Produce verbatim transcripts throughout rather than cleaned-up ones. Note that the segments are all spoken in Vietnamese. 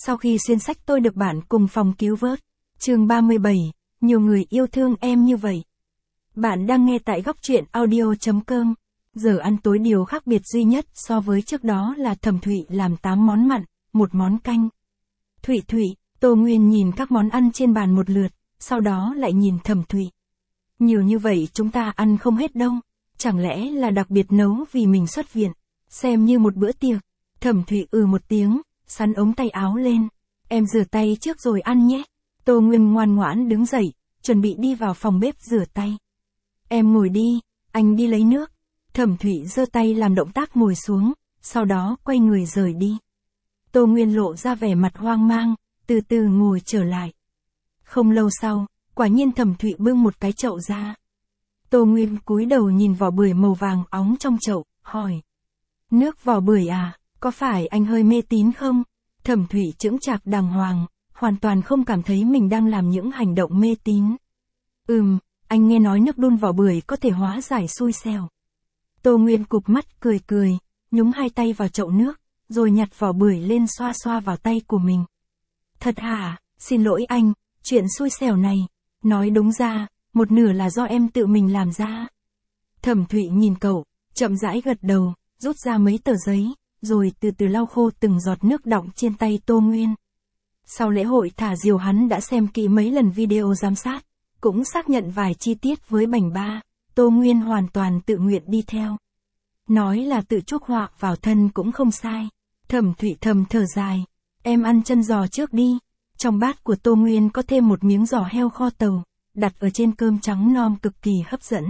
Sau khi xuyên sách tôi được bạn cùng phòng cứu vớt. Chương ba mươi bảy, nhiều người yêu thương em như vậy. Bạn đang nghe tại góc truyện audio chấm com. Giờ ăn tối điều khác biệt duy nhất so với trước đó là Thẩm Thụy làm tám món mặn, một món canh. Thụy Thụy, Tô Nguyên nhìn các món ăn trên bàn một lượt, sau đó lại nhìn Thẩm Thụy. Nhiều như vậy chúng ta ăn không hết đâu, chẳng lẽ là đặc biệt nấu vì mình xuất viện, xem như một bữa tiệc. Thẩm Thụy ừ một tiếng, sắn ống tay áo lên. Em rửa tay trước rồi ăn nhé. Tô Nguyên ngoan ngoãn đứng dậy, chuẩn bị đi vào phòng bếp rửa tay. Em ngồi đi, anh đi lấy nước. Thẩm Thụy giơ tay làm động tác ngồi xuống, sau đó quay người rời đi. Tô Nguyên lộ ra vẻ mặt hoang mang, từ từ ngồi trở lại. Không lâu sau, quả nhiên Thẩm Thụy bưng một cái chậu ra. Tô Nguyên cúi đầu nhìn vỏ bưởi màu vàng óng trong chậu, hỏi. Nước vỏ bưởi à, có phải anh hơi mê tín không? Thẩm Thụy chững chạc đàng hoàng, hoàn toàn không cảm thấy mình đang làm những hành động mê tín. Ừm, anh nghe nói nước đun vỏ bưởi có thể hóa giải xui xẻo. Tô Nguyên cụp mắt cười cười, nhúng hai tay vào chậu nước, rồi nhặt vỏ bưởi lên xoa xoa vào tay của mình. Thật hả, xin lỗi anh, chuyện xui xẻo này, nói đúng ra, một nửa là do em tự mình làm ra. Thẩm Thụy nhìn cậu, chậm rãi gật đầu, rút ra mấy tờ giấy, rồi từ từ lau khô từng giọt nước đọng trên tay Tô Nguyên. Sau lễ hội thả diều hắn đã xem kỹ mấy lần video giám sát, cũng xác nhận vài chi tiết với bảnh ba, Tô Nguyên hoàn toàn tự nguyện đi theo. Nói là tự chuốc họa vào thân cũng không sai. Thẩm Thụy thầm thở dài, em ăn chân giò trước đi. Trong bát của Tô Nguyên có thêm một miếng giò heo kho tàu, đặt ở trên cơm trắng non cực kỳ hấp dẫn.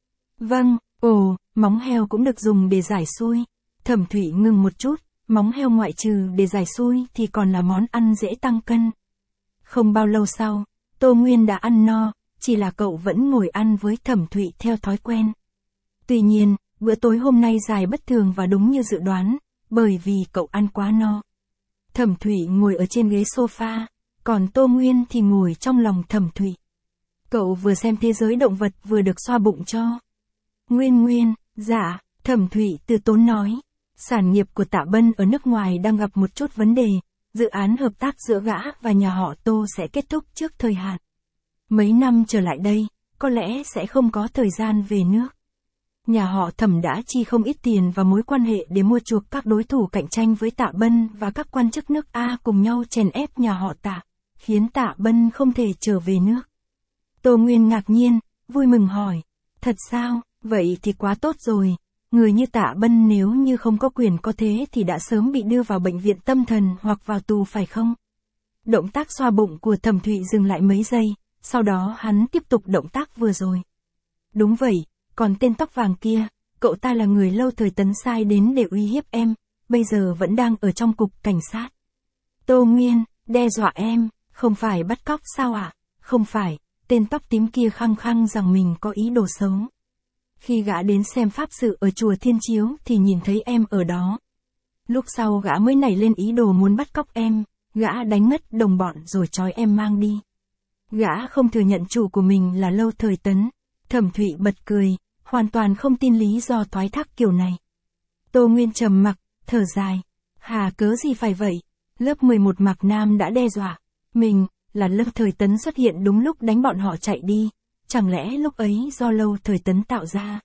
Vâng, ồ, móng heo cũng được dùng để giải xui. Thẩm Thụy ngừng một chút, móng heo ngoại trừ để giải xui thì còn là món ăn dễ tăng cân. Không bao lâu sau, Tô Nguyên đã ăn no, chỉ là cậu vẫn ngồi ăn với Thẩm Thụy theo thói quen. Tuy nhiên, bữa tối hôm nay dài bất thường và đúng như dự đoán, bởi vì cậu ăn quá no. Thẩm Thụy ngồi ở trên ghế sofa, còn Tô Nguyên thì ngồi trong lòng Thẩm Thụy. Cậu vừa xem thế giới động vật vừa được xoa bụng cho. Nguyên Nguyên, dạ, Thẩm Thụy từ tốn nói. Sản nghiệp của Tạ Bân ở nước ngoài đang gặp một chút vấn đề, dự án hợp tác giữa gã và nhà họ Tô sẽ kết thúc trước thời hạn. Mấy năm trở lại đây, có lẽ sẽ không có thời gian về nước. Nhà họ Thẩm đã chi không ít tiền và mối quan hệ để mua chuộc các đối thủ cạnh tranh với Tạ Bân và các quan chức nước A cùng nhau chèn ép nhà họ Tạ, khiến Tạ Bân không thể trở về nước. Tô Nguyên ngạc nhiên, vui mừng hỏi, thật sao, vậy thì quá tốt rồi. Người như Tạ Bân nếu như không có quyền có thế thì đã sớm bị đưa vào bệnh viện tâm thần hoặc vào tù phải không? Động tác xoa bụng của Thẩm Thụy dừng lại mấy giây, sau đó hắn tiếp tục động tác vừa rồi. Đúng vậy, còn tên tóc vàng kia, cậu ta là người lâu thời Tấn sai đến để uy hiếp em, bây giờ vẫn đang ở trong cục cảnh sát. Tô Nguyên, đe dọa em, không phải bắt cóc sao ạ? À? Không phải, tên tóc tím kia khăng khăng rằng mình có ý đồ xấu. Khi gã đến xem pháp sự ở chùa Thiên Chiếu thì nhìn thấy em ở đó. Lúc sau gã mới nảy lên ý đồ muốn bắt cóc em, gã đánh ngất đồng bọn rồi trói em mang đi. Gã không thừa nhận chủ của mình là lâu thời Tấn. Thẩm Thụy bật cười, hoàn toàn không tin lý do thoái thác kiểu này. Tô Nguyên trầm mặc, thở dài. Hà cớ gì phải vậy? Lớp mười một Mạc Nam đã đe dọa mình, là lâu thời Tấn xuất hiện đúng lúc đánh bọn họ chạy đi. Chẳng lẽ lúc ấy do lâu thời Tấn tạo ra?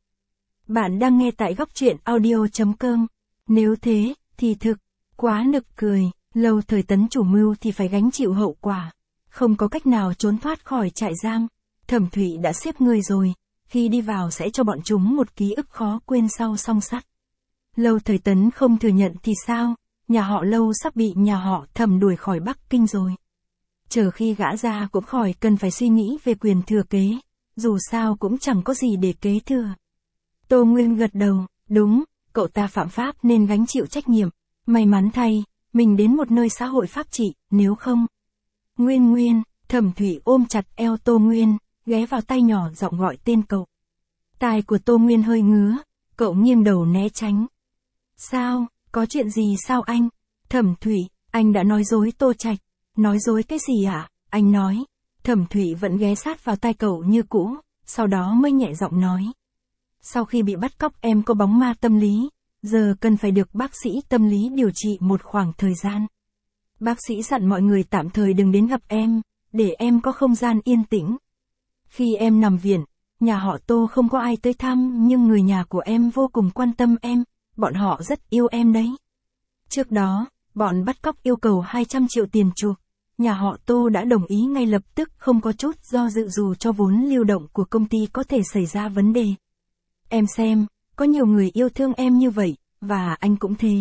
Bạn đang nghe tại góc truyện audio chấm com. Nếu thế, thì thực, quá nực cười, lâu thời Tấn chủ mưu thì phải gánh chịu hậu quả. Không có cách nào trốn thoát khỏi trại giam. Thẩm Thụy đã xếp người rồi, khi đi vào sẽ cho bọn chúng một ký ức khó quên sau song sắt. Lâu thời Tấn không thừa nhận thì sao, nhà họ Lâu sắp bị nhà họ Thẩm đuổi khỏi Bắc Kinh rồi. Chờ khi gã ra cũng khỏi cần phải suy nghĩ về quyền thừa kế, dù sao cũng chẳng có gì để kế thừa. Tô Nguyên gật đầu, đúng, cậu ta phạm pháp nên gánh chịu trách nhiệm, may mắn thay, mình đến một nơi xã hội pháp trị, nếu không. Nguyên Nguyên, Thẩm Thụy ôm chặt eo Tô Nguyên, ghé vào tay nhỏ giọng gọi tên cậu. Tai của Tô Nguyên hơi ngứa, cậu nghiêng đầu né tránh. Sao, có chuyện gì sao anh? Thẩm Thụy, anh đã nói dối Tô Trạch. Nói dối cái gì ạ? À? Anh nói. Thẩm Thụy vẫn ghé sát vào tai cậu như cũ, sau đó mới nhẹ giọng nói. Sau khi bị bắt cóc em có bóng ma tâm lý, giờ cần phải được bác sĩ tâm lý điều trị một khoảng thời gian. Bác sĩ dặn mọi người tạm thời đừng đến gặp em, để em có không gian yên tĩnh. Khi em nằm viện, nhà họ Tô không có ai tới thăm nhưng người nhà của em vô cùng quan tâm em, bọn họ rất yêu em đấy. Trước đó, bọn bắt cóc yêu cầu hai trăm triệu tiền chuộc, nhà họ Tô đã đồng ý ngay lập tức không có chút do dự dù cho vốn lưu động của công ty có thể xảy ra vấn đề. Em xem, có nhiều người yêu thương em như vậy, và anh cũng thế.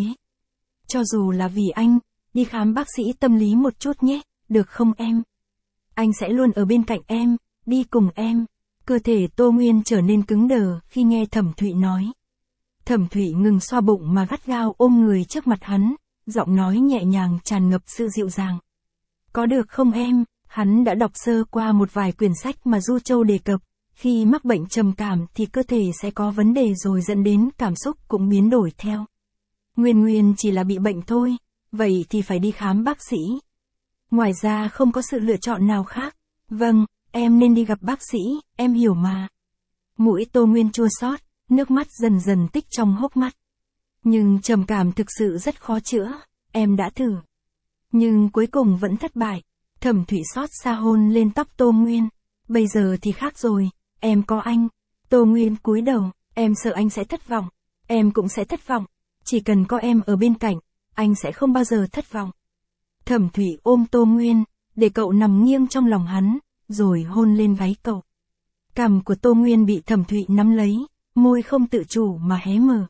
Cho dù là vì anh, đi khám bác sĩ tâm lý một chút nhé, được không em? Anh sẽ luôn ở bên cạnh em, đi cùng em. Cơ thể Tô Nguyên trở nên cứng đờ khi nghe Thẩm Thụy nói. Thẩm Thụy ngừng xoa bụng mà gắt gao ôm người trước mặt hắn, giọng nói nhẹ nhàng tràn ngập sự dịu dàng. Có được không em? Hắn đã đọc sơ qua một vài quyển sách mà Du Châu đề cập, khi mắc bệnh trầm cảm thì cơ thể sẽ có vấn đề rồi dẫn đến cảm xúc cũng biến đổi theo. Nguyên Nguyên chỉ là bị bệnh thôi, vậy thì phải đi khám bác sĩ. Ngoài ra không có sự lựa chọn nào khác. Vâng, em nên đi gặp bác sĩ, em hiểu mà. Mũi Tô Nguyên chua xót, nước mắt dần dần tích trong hốc mắt. Nhưng trầm cảm thực sự rất khó chữa, em đã thử. Nhưng cuối cùng vẫn thất bại. Thẩm Thụy xót xa hôn lên tóc Tô Nguyên. Bây giờ thì khác rồi, em có anh. Tô Nguyên cúi đầu, em sợ anh sẽ thất vọng. Em cũng sẽ thất vọng. Chỉ cần có em ở bên cạnh, anh sẽ không bao giờ thất vọng. Thẩm Thụy ôm Tô Nguyên, để cậu nằm nghiêng trong lòng hắn, rồi hôn lên gáy cậu. Cằm của Tô Nguyên bị Thẩm Thụy nắm lấy, môi không tự chủ mà hé mở.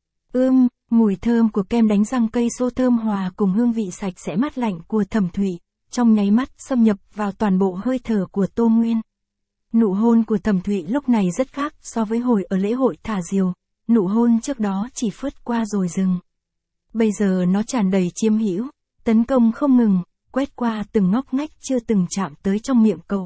Ưm, mùi thơm của kem đánh răng cây xô thơm hòa cùng hương vị sạch sẽ mát lạnh của Thẩm Thụy, trong nháy mắt xâm nhập vào toàn bộ hơi thở của Tô Nguyên. Nụ hôn của Thẩm Thụy lúc này rất khác so với hồi ở lễ hội thả diều, nụ hôn trước đó chỉ phớt qua rồi dừng. Bây giờ nó tràn đầy chiếm hữu, tấn công không ngừng, quét qua từng ngóc ngách chưa từng chạm tới trong miệng cậu.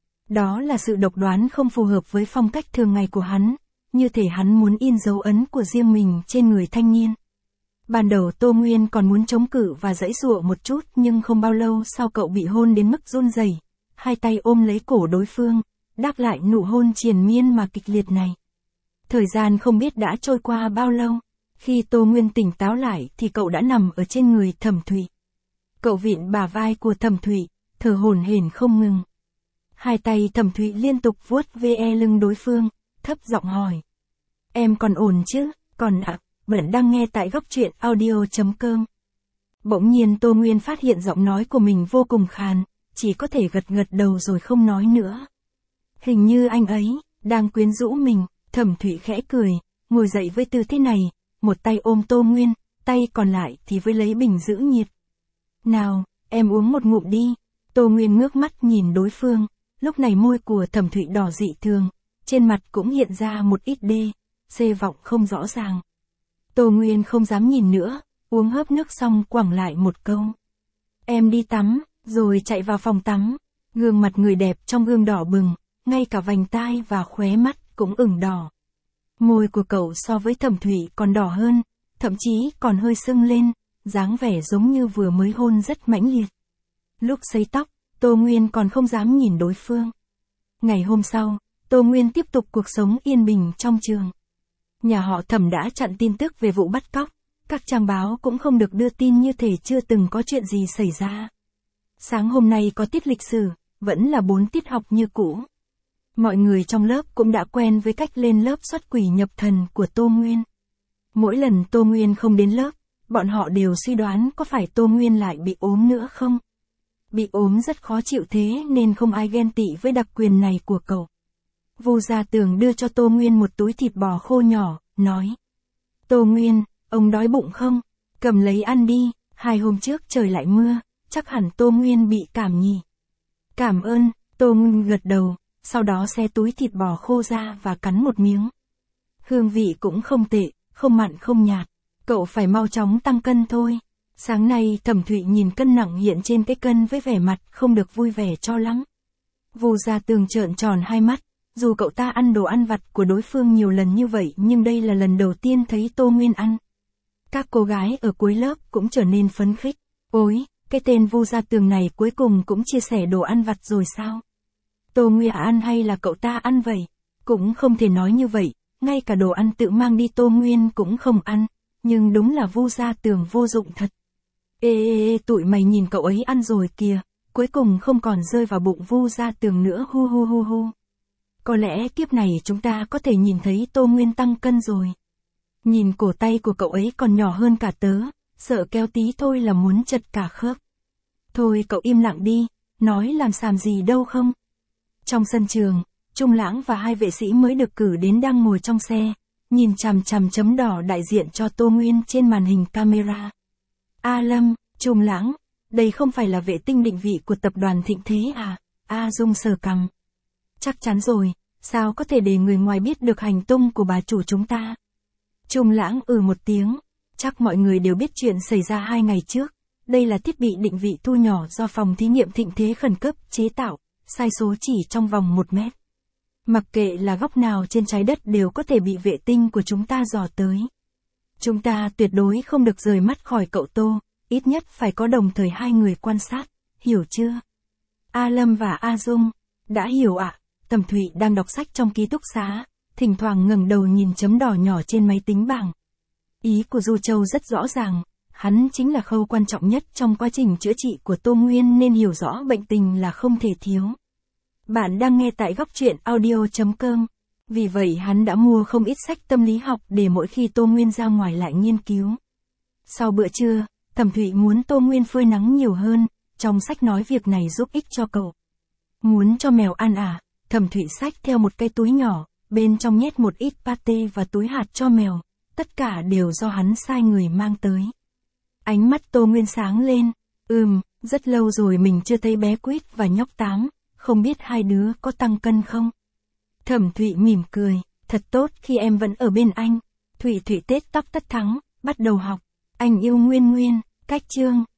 Đó là sự độc đoán không phù hợp với phong cách thường ngày của hắn, như thể hắn muốn in dấu ấn của riêng mình trên người thanh niên. Ban đầu Tô Nguyên còn muốn chống cự và giãy giụa một chút nhưng không bao lâu sau cậu bị hôn đến mức run rẩy, hai tay ôm lấy cổ đối phương, đáp lại nụ hôn triền miên mà kịch liệt này. Thời gian không biết đã trôi qua bao lâu, khi Tô Nguyên tỉnh táo lại thì cậu đã nằm ở trên người Thẩm Thụy. Cậu vịn bả vai của Thẩm Thụy, thở hổn hển không ngừng. Hai tay Thẩm Thụy liên tục vuốt ve lưng đối phương, thấp giọng hỏi. Em còn ổn chứ, còn ạ, vẫn đang nghe tại góc truyện audio chấm com. Bỗng nhiên Tô Nguyên phát hiện giọng nói của mình vô cùng khàn, chỉ có thể gật gật đầu rồi không nói nữa. Hình như anh ấy, đang quyến rũ mình. Thẩm Thụy khẽ cười, ngồi dậy với tư thế này, một tay ôm Tô Nguyên, tay còn lại thì với lấy bình giữ nhiệt. Nào, em uống một ngụm đi. Tô Nguyên ngước mắt nhìn đối phương, lúc này môi của Thẩm Thụy đỏ dị thường, trên mặt cũng hiện ra một ít đê, xê vọng không rõ ràng. Tô Nguyên không dám nhìn nữa, uống hớp nước xong quẳng lại một câu. Em đi tắm, rồi chạy vào phòng tắm, gương mặt người đẹp trong gương đỏ bừng, ngay cả vành tai và khóe mắt cũng ửng đỏ. Môi của cậu so với Thẩm Thụy còn đỏ hơn, thậm chí còn hơi sưng lên, dáng vẻ giống như vừa mới hôn rất mãnh liệt. Lúc sấy tóc, Tô Nguyên còn không dám nhìn đối phương. Ngày hôm sau, Tô Nguyên tiếp tục cuộc sống yên bình trong trường. Nhà họ Thẩm đã chặn tin tức về vụ bắt cóc, các trang báo cũng không được đưa tin như thể chưa từng có chuyện gì xảy ra. Sáng hôm nay có tiết lịch sử, vẫn là bốn tiết học như cũ. Mọi người trong lớp cũng đã quen với cách lên lớp xuất quỷ nhập thần của Tô Nguyên. Mỗi lần Tô Nguyên không đến lớp, bọn họ đều suy đoán có phải Tô Nguyên lại bị ốm nữa không. Bị ốm rất khó chịu thế nên không ai ghen tị với đặc quyền này của cậu. Vu Gia Tường đưa cho Tô Nguyên một túi thịt bò khô nhỏ, nói. Tô Nguyên, ông đói bụng không? Cầm lấy ăn đi, hai hôm trước trời lại mưa, chắc hẳn Tô Nguyên bị cảm nhỉ. Cảm ơn, Tô Nguyên gật đầu. Sau đó xe túi thịt bò khô ra và cắn một miếng. Hương vị cũng không tệ, không mặn không nhạt. Cậu phải mau chóng tăng cân thôi. Sáng nay Thẩm Thụy nhìn cân nặng hiện trên cái cân với vẻ mặt không được vui vẻ cho lắm. Vu Gia Tường trợn tròn hai mắt, dù cậu ta ăn đồ ăn vặt của đối phương nhiều lần như vậy nhưng đây là lần đầu tiên thấy Tô Nguyên ăn. Các cô gái ở cuối lớp cũng trở nên phấn khích. Ôi, cái tên Vu Gia Tường này cuối cùng cũng chia sẻ đồ ăn vặt rồi sao? Tô Nguyên ăn hay là cậu ta ăn vậy? Cũng không thể nói như vậy, ngay cả đồ ăn tự mang đi Tô Nguyên cũng không ăn, nhưng đúng là Vu Gia Tường vô dụng thật. Ê ê ê tụi mày nhìn cậu ấy ăn rồi kìa, cuối cùng không còn rơi vào bụng vu ra tường nữa hu hu hu hu. Có lẽ kiếp này chúng ta có thể nhìn thấy Tô Nguyên tăng cân rồi. Nhìn cổ tay của cậu ấy còn nhỏ hơn cả tớ, sợ kéo tí thôi là muốn chật cả khớp. Thôi cậu im lặng đi, nói làm xàm gì đâu không. Trong sân trường, Trung Lãng và hai vệ sĩ mới được cử đến đang ngồi trong xe, nhìn chằm chằm chấm đỏ đại diện cho Tô Nguyên trên màn hình camera. A Lâm, Trung Lãng, đây không phải là vệ tinh định vị của tập đoàn Thịnh Thế à? A Dung sờ cằm. Chắc chắn rồi, sao có thể để người ngoài biết được hành tung của bà chủ chúng ta? Trung Lãng ừ một tiếng, chắc mọi người đều biết chuyện xảy ra hai ngày trước. Đây là thiết bị định vị thu nhỏ do phòng thí nghiệm Thịnh Thế khẩn cấp chế tạo, sai số chỉ trong vòng một mét. Mặc kệ là góc nào trên trái đất đều có thể bị vệ tinh của chúng ta dò tới. Chúng ta tuyệt đối không được rời mắt khỏi cậu Tô, ít nhất phải có đồng thời hai người quan sát, hiểu chưa? A Lâm và A Dung, đã hiểu ạ. Tầm Thụy đang đọc sách trong ký túc xá, thỉnh thoảng ngẩng đầu nhìn chấm đỏ nhỏ trên máy tính bảng. Ý của Du Châu rất rõ ràng, hắn chính là khâu quan trọng nhất trong quá trình chữa trị của Tô Nguyên nên hiểu rõ bệnh tình là không thể thiếu. Bạn đang nghe tại góc truyện audio chấm com. Vì vậy hắn đã mua không ít sách tâm lý học để mỗi khi Tô Nguyên ra ngoài lại nghiên cứu. Sau bữa trưa, Thẩm Thụy muốn Tô Nguyên phơi nắng nhiều hơn, trong sách nói việc này giúp ích cho cậu. Muốn cho mèo ăn à? Thẩm Thụy xách theo một cái túi nhỏ, bên trong nhét một ít pate và túi hạt cho mèo, tất cả đều do hắn sai người mang tới. Ánh mắt Tô Nguyên sáng lên, ừm, rất lâu rồi mình chưa thấy bé Quýt và nhóc Tám, không biết hai đứa có tăng cân không? Thẩm Thụy mỉm cười, thật tốt khi em vẫn ở bên anh. Thụy Thụy Tết tóc tất thắng, bắt đầu học. Anh yêu Nguyên Nguyên, cách chương.